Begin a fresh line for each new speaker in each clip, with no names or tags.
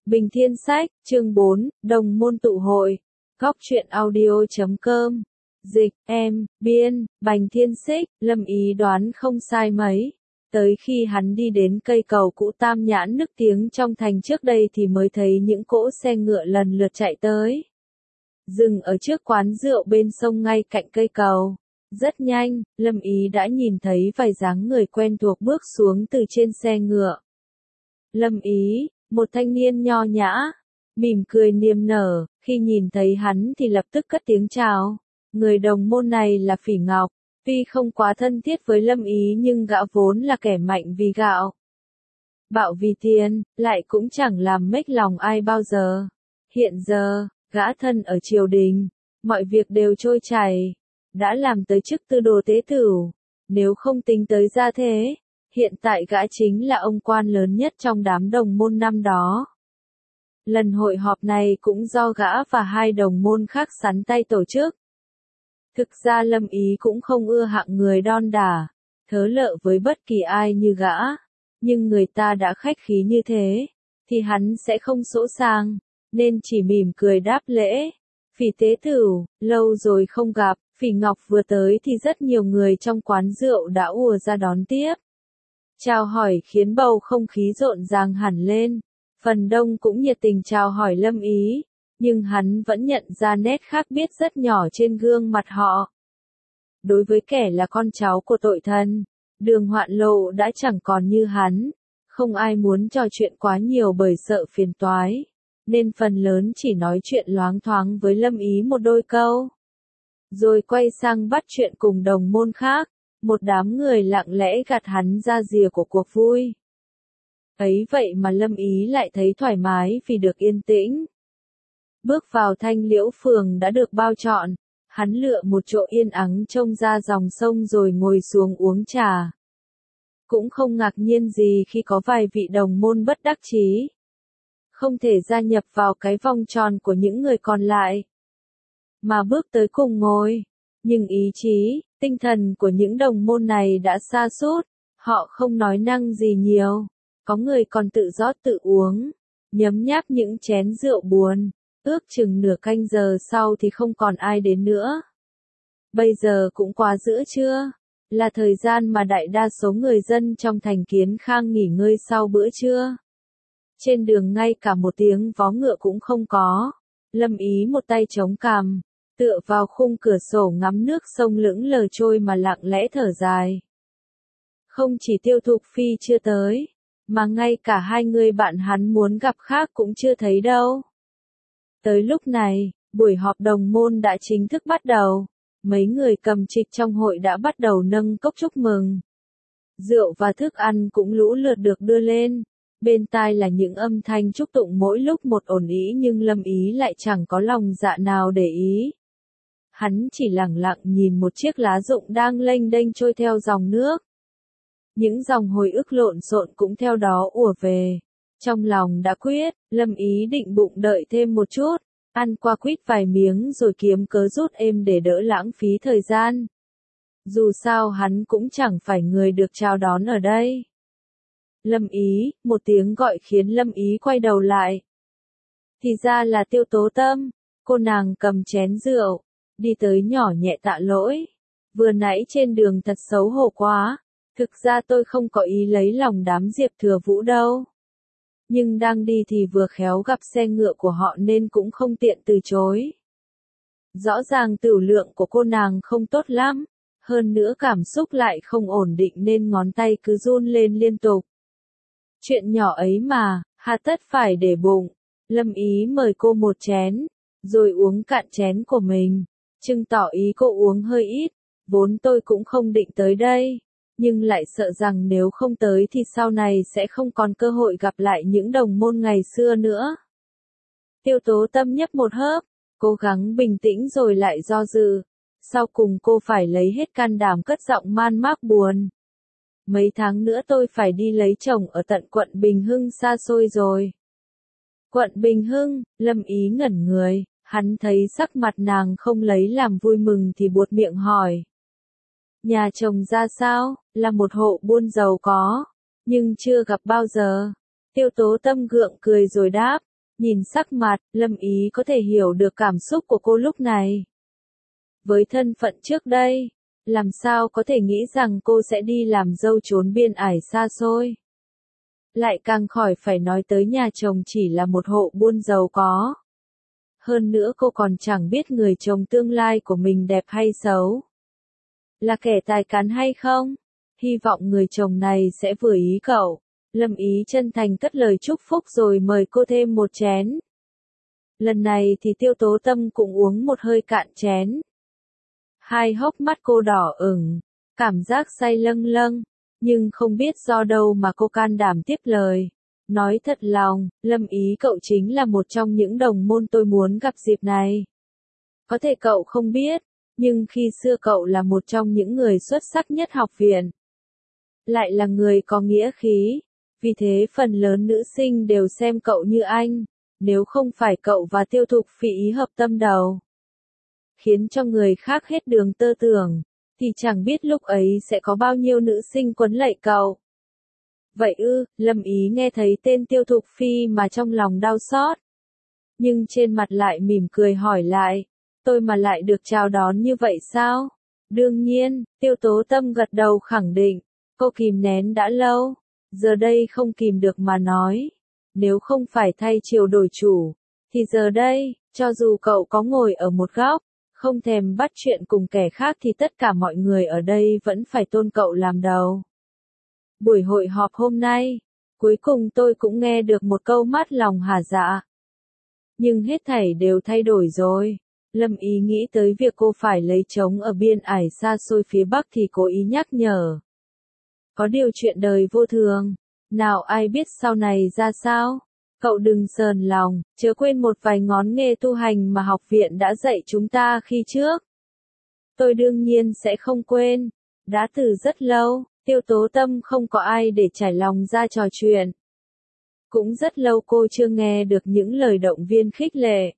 Bình Thiên Sách, chương 4, Đồng môn tụ hội. Góc truyện audio.com. Dịch, em, biên, Bành Thiên Xích, Lâm Ý đoán không sai mấy. Tới khi hắn đi đến cây cầu cũ Tam Nhãn nức tiếng trong thành trước đây thì mới thấy những cỗ xe ngựa lần lượt chạy tới. Dừng ở trước quán rượu bên sông ngay cạnh cây cầu. Rất nhanh, Lâm Ý đã nhìn thấy vài dáng người quen thuộc bước xuống từ trên xe ngựa. Lâm Ý, một thanh niên nho nhã, mỉm cười niềm nở, khi nhìn thấy hắn thì lập tức cất tiếng chào. Người đồng môn này là Phỉ Ngọc, tuy không quá thân thiết với Lâm Ý nhưng gã vốn là kẻ mạnh vì gạo, bạo vì tiền, lại cũng chẳng làm mếch lòng ai bao giờ. Hiện giờ, gã thân ở triều đình, mọi việc đều trôi chảy, đã làm tới chức tư đồ tế tửu, nếu không tính tới gia thế. Hiện tại gã chính là ông quan lớn nhất trong đám đồng môn năm đó. Lần hội họp này cũng do gã và hai đồng môn khác sắn tay tổ chức. Thực ra Lâm Ý cũng không ưa hạng người đon đả, thớ lợ với bất kỳ ai như gã, nhưng người ta đã khách khí như thế, thì hắn sẽ không sỗ sàng, nên chỉ mỉm cười đáp lễ. Phỉ tế tửu, lâu rồi không gặp. Phỉ Ngọc vừa tới thì rất nhiều người trong quán rượu đã ùa ra đón tiếp. Chào hỏi khiến bầu không khí rộn ràng hẳn lên, phần đông cũng nhiệt tình chào hỏi Lâm Ý, nhưng hắn vẫn nhận ra nét khác biệt rất nhỏ trên gương mặt họ. Đối với kẻ là con cháu của tội thần, Đường Hoạn Lộ đã chẳng còn như hắn, không ai muốn trò chuyện quá nhiều bởi sợ phiền toái, nên phần lớn chỉ nói chuyện loáng thoáng với Lâm Ý một đôi câu, rồi quay sang bắt chuyện cùng đồng môn khác. Một đám người lặng lẽ gạt hắn ra rìa của cuộc vui. Ấy vậy mà Lâm Ý lại thấy thoải mái vì được yên tĩnh. Bước vào Thanh Liễu Phường đã được bao trọn, hắn lựa một chỗ yên ắng trông ra dòng sông rồi ngồi xuống uống trà. Cũng không ngạc nhiên gì khi có vài vị đồng môn bất đắc chí, không thể gia nhập vào cái vòng tròn của những người còn lại, mà bước tới cùng ngồi. Nhưng ý chí, tinh thần của những đồng môn này đã sa sút, họ không nói năng gì nhiều, có người còn tự rót tự uống, nhấm nháp những chén rượu buồn, ước chừng nửa canh giờ sau thì không còn ai đến nữa. Bây giờ cũng qua giữa trưa, là thời gian mà đại đa số người dân trong thành Kiến Khang nghỉ ngơi sau bữa trưa. Trên đường ngay cả một tiếng vó ngựa cũng không có. Lâm Ý một tay chống cằm, tựa vào khung cửa sổ ngắm nước sông lững lờ trôi mà lặng lẽ thở dài. Không chỉ Tiêu Thục Phi chưa tới, mà ngay cả hai người bạn hắn muốn gặp khác cũng chưa thấy đâu. Tới lúc này, buổi họp đồng môn đã chính thức bắt đầu. Mấy người cầm trịch trong hội đã bắt đầu nâng cốc chúc mừng. Rượu và thức ăn cũng lũ lượt được đưa lên. Bên tai là những âm thanh chúc tụng mỗi lúc một ồn ĩ, nhưng Lâm Ý lại chẳng có lòng dạ nào để ý. Hắn chỉ lặng lặng nhìn một chiếc lá rụng đang lênh đênh trôi theo dòng nước. Những dòng hồi ức lộn xộn cũng theo đó ùa về. Trong lòng đã quyết, Lâm Ý định bụng đợi thêm một chút, ăn qua quýt vài miếng rồi kiếm cớ rút êm để đỡ lãng phí thời gian. Dù sao hắn cũng chẳng phải người được chào đón ở đây. Lâm Ý, một tiếng gọi khiến Lâm Ý quay đầu lại. Thì ra là Tiêu Tố Tâm, cô nàng cầm chén rượu, đi tới nhỏ nhẹ tạ lỗi. Vừa nãy trên đường thật xấu hổ quá, thực ra tôi không có ý lấy lòng đám Diệp Thừa Vũ đâu. Nhưng đang đi thì vừa khéo gặp xe ngựa của họ nên cũng không tiện từ chối. Rõ ràng tửu lượng của cô nàng không tốt lắm, hơn nữa cảm xúc lại không ổn định nên ngón tay cứ run lên liên tục. Chuyện nhỏ ấy mà, hà tất phải để bụng. Lâm Ý mời cô một chén, rồi uống cạn chén của mình, chứng tỏ ý cô uống hơi ít. Vốn tôi cũng không định tới đây, nhưng lại sợ rằng nếu không tới thì sau này sẽ không còn cơ hội gặp lại những đồng môn ngày xưa nữa. Tiêu Tố Tâm nhấp một hớp, cố gắng bình tĩnh rồi lại do dự. Sau cùng cô phải lấy hết can đảm cất giọng man mác buồn. Mấy tháng nữa tôi phải đi lấy chồng ở tận quận Bình Hưng xa xôi rồi. Quận Bình Hưng, Lâm Ý ngẩn người, hắn thấy sắc mặt nàng không lấy làm vui mừng thì buột miệng hỏi. Nhà chồng ra sao, là một hộ buôn giàu có, nhưng chưa gặp bao giờ. Tiêu Tố Tâm gượng cười rồi đáp, Nhìn sắc mặt, Lâm Ý có thể hiểu được cảm xúc của cô lúc này. Với thân phận trước đây, làm sao có thể nghĩ rằng cô sẽ đi làm dâu trốn biên ải xa xôi. Lại càng khỏi phải nói tới nhà chồng chỉ là một hộ buôn giàu có. Hơn nữa cô còn chẳng biết người chồng tương lai của mình đẹp hay xấu. Là kẻ tài cán hay không? Hy vọng người chồng này sẽ vừa ý cậu. Lâm Ý chân thành cất lời chúc phúc rồi mời cô thêm một chén. Lần này thì Tiêu Tố Tâm cũng uống một hơi cạn chén. Hai hốc mắt cô đỏ ửng, cảm giác say lâng lâng, nhưng không biết do đâu mà cô can đảm tiếp lời. Nói thật lòng, Lâm Ý cậu chính là một trong những đồng môn tôi muốn gặp dịp này. Có thể cậu không biết, nhưng khi xưa cậu là một trong những người xuất sắc nhất học viện. Lại là người có nghĩa khí, vì thế phần lớn nữ sinh đều xem cậu như anh, nếu không phải cậu và Tiêu Thục Phỉ ý hợp tâm đầu. Khiến cho người khác hết đường tơ tưởng, thì chẳng biết lúc ấy sẽ có bao nhiêu nữ sinh quấn lạy cậu. Vậy ư, Lâm Ý nghe thấy tên Tiêu Thục Phi mà trong lòng đau xót. Nhưng trên mặt lại mỉm cười hỏi lại, tôi mà lại được chào đón như vậy sao? Đương nhiên, Tiêu Tố Tâm gật đầu khẳng định, cô kìm nén đã lâu, giờ đây không kìm được mà nói. Nếu không phải thay chiều đổi chủ, thì giờ đây, cho dù cậu có ngồi ở một góc, không thèm bắt chuyện cùng kẻ khác thì tất cả mọi người ở đây vẫn phải tôn cậu làm đầu. Buổi hội họp hôm nay, cuối cùng tôi cũng nghe được một câu mát lòng hà dạ. Nhưng hết thảy đều thay đổi rồi. Lâm Ý nghĩ tới việc cô phải lấy chồng ở biên ải xa xôi phía Bắc thì cố ý nhắc nhở. Có điều chuyện đời vô thường, nào ai biết sau này ra sao? Cậu đừng sờn lòng, chớ quên một vài ngón nghề tu hành mà học viện đã dạy chúng ta khi trước. Tôi đương nhiên sẽ không quên. Đã từ rất lâu, Tiêu Tố Tâm không có ai để trải lòng ra trò chuyện. Cũng rất lâu cô chưa nghe được những lời động viên khích lệ.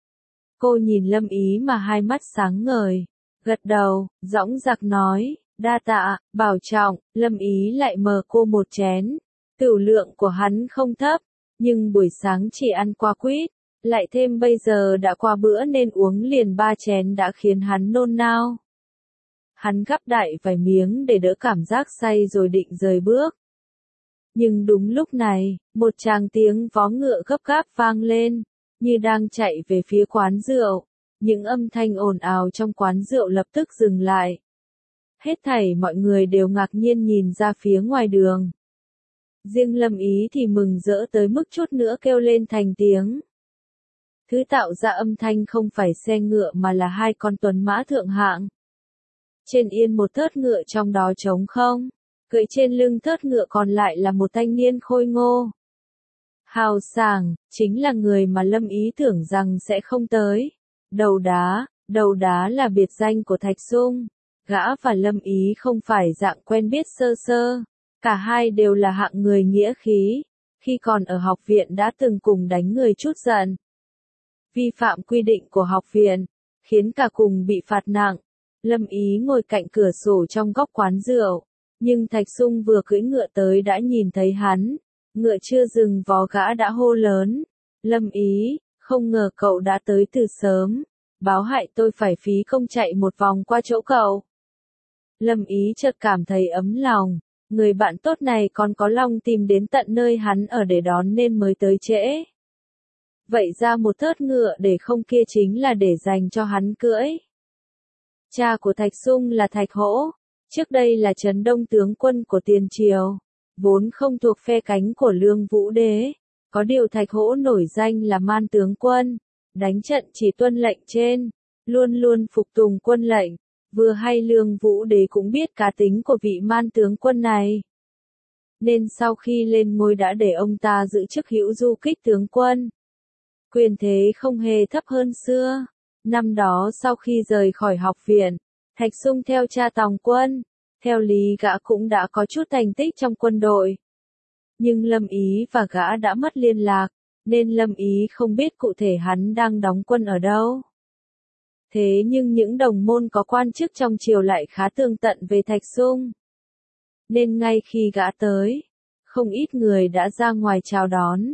Cô nhìn Lâm Ý mà hai mắt sáng ngời, gật đầu, dõng dạc nói, đa tạ, bảo trọng. Lâm Ý lại mời cô một chén. Tửu lượng của hắn không thấp, nhưng buổi sáng chỉ ăn qua quýt, lại thêm bây giờ đã qua bữa nên uống liền 3 chén đã khiến hắn nôn nao. Hắn gắp đại vài miếng để đỡ cảm giác say rồi định rời bước. Nhưng đúng lúc này, một tràng tiếng vó ngựa gấp gáp vang lên, như đang chạy về phía quán rượu. Những âm thanh ồn ào trong quán rượu lập tức dừng lại. Hết thảy mọi người đều ngạc nhiên nhìn ra phía ngoài đường. Riêng Lâm Ý thì mừng rỡ tới mức chút nữa kêu lên thành tiếng. Thứ tạo ra âm thanh không phải xe ngựa mà là 2 con tuấn mã thượng hạng. Trên yên một thớt ngựa trong đó trống không, cưỡi trên lưng thớt ngựa còn lại là một thanh niên khôi ngô. Hào sảng, chính là người mà Lâm Ý tưởng rằng sẽ không tới. Đầu đá là biệt danh của Thạch Sung. Gã và Lâm Ý không phải dạng quen biết sơ sơ. Cả hai đều là hạng người nghĩa khí. Khi còn ở học viện đã từng cùng đánh người chút giận. Vi phạm quy định của học viện, khiến cả cùng bị phạt nặng. Lâm Ý ngồi cạnh cửa sổ trong góc quán rượu. Nhưng Thạch Sung vừa cưỡi ngựa tới đã nhìn thấy hắn. Ngựa chưa dừng vó gã đã hô lớn. Lâm Ý, không ngờ cậu đã tới từ sớm. Báo hại tôi phải phí công chạy một vòng qua chỗ cậu. Lâm Ý chợt cảm thấy ấm lòng. Người bạn tốt này còn có lòng tìm đến tận nơi hắn ở để đón nên mới tới trễ. Vậy ra một thớt ngựa để không kia chính là để dành cho hắn cưỡi. Cha của Thạch Sung là Thạch Hỗ, trước đây là Trấn Đông tướng quân của Tiền Triều, vốn không thuộc phe cánh của Lương Vũ Đế. Có điều Thạch Hỗ nổi danh là man tướng quân, đánh trận chỉ tuân lệnh trên, luôn luôn phục tùng quân lệnh. Vừa hay Lương Vũ Đế cũng biết cá tính của vị man tướng quân này. Nên sau khi lên ngôi đã để ông ta giữ chức hữu du kích tướng quân. Quyền thế không hề thấp hơn xưa. Năm đó sau khi rời khỏi học viện, Thạch Sung theo cha tòng quân. Theo lý gã cũng đã có chút thành tích trong quân đội. Nhưng Lâm Ý và gã đã mất liên lạc, nên Lâm Ý không biết cụ thể hắn đang đóng quân ở đâu. Thế nhưng những đồng môn có quan chức trong triều lại khá tường tận về Thạch Sung. Nên ngay khi gã tới, không ít người đã ra ngoài chào đón.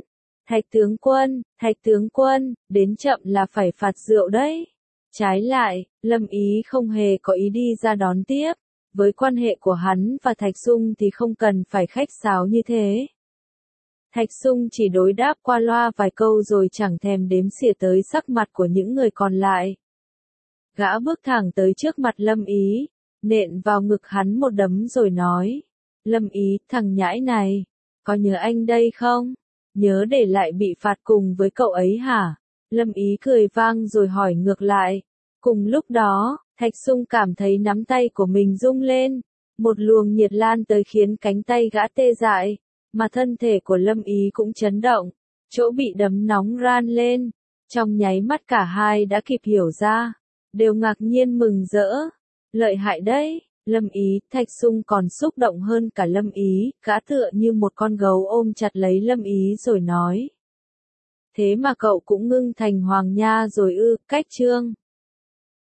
Thạch tướng quân, đến chậm là phải phạt rượu đấy. Trái lại, Lâm Ý không hề có ý đi ra đón tiếp, với quan hệ của hắn và Thạch Sung thì không cần phải khách sáo như thế. Thạch Sung chỉ đối đáp qua loa vài câu rồi chẳng thèm đếm xỉa tới sắc mặt của những người còn lại. Gã bước thẳng tới trước mặt Lâm Ý, nện vào ngực hắn một đấm rồi nói. Lâm Ý, thằng nhãi này, có nhớ anh đây không? Nhớ để lại bị phạt cùng với cậu ấy hả? Lâm Ý cười vang rồi hỏi ngược lại. Cùng lúc đó, Thạch Sung cảm thấy nắm tay của mình rung lên. Một luồng nhiệt lan tới khiến cánh tay gã tê dại, mà thân thể của Lâm Ý cũng chấn động. Chỗ bị đấm nóng ran lên. Trong nháy mắt cả hai đã kịp hiểu ra. Đều ngạc nhiên mừng rỡ. Lợi hại đấy. Lâm Ý, Thạch Sung còn xúc động hơn cả Lâm Ý, gã tựa như một con gấu ôm chặt lấy Lâm Ý rồi nói. Thế mà cậu cũng ngưng thành hoàng nha rồi ư, cách trương.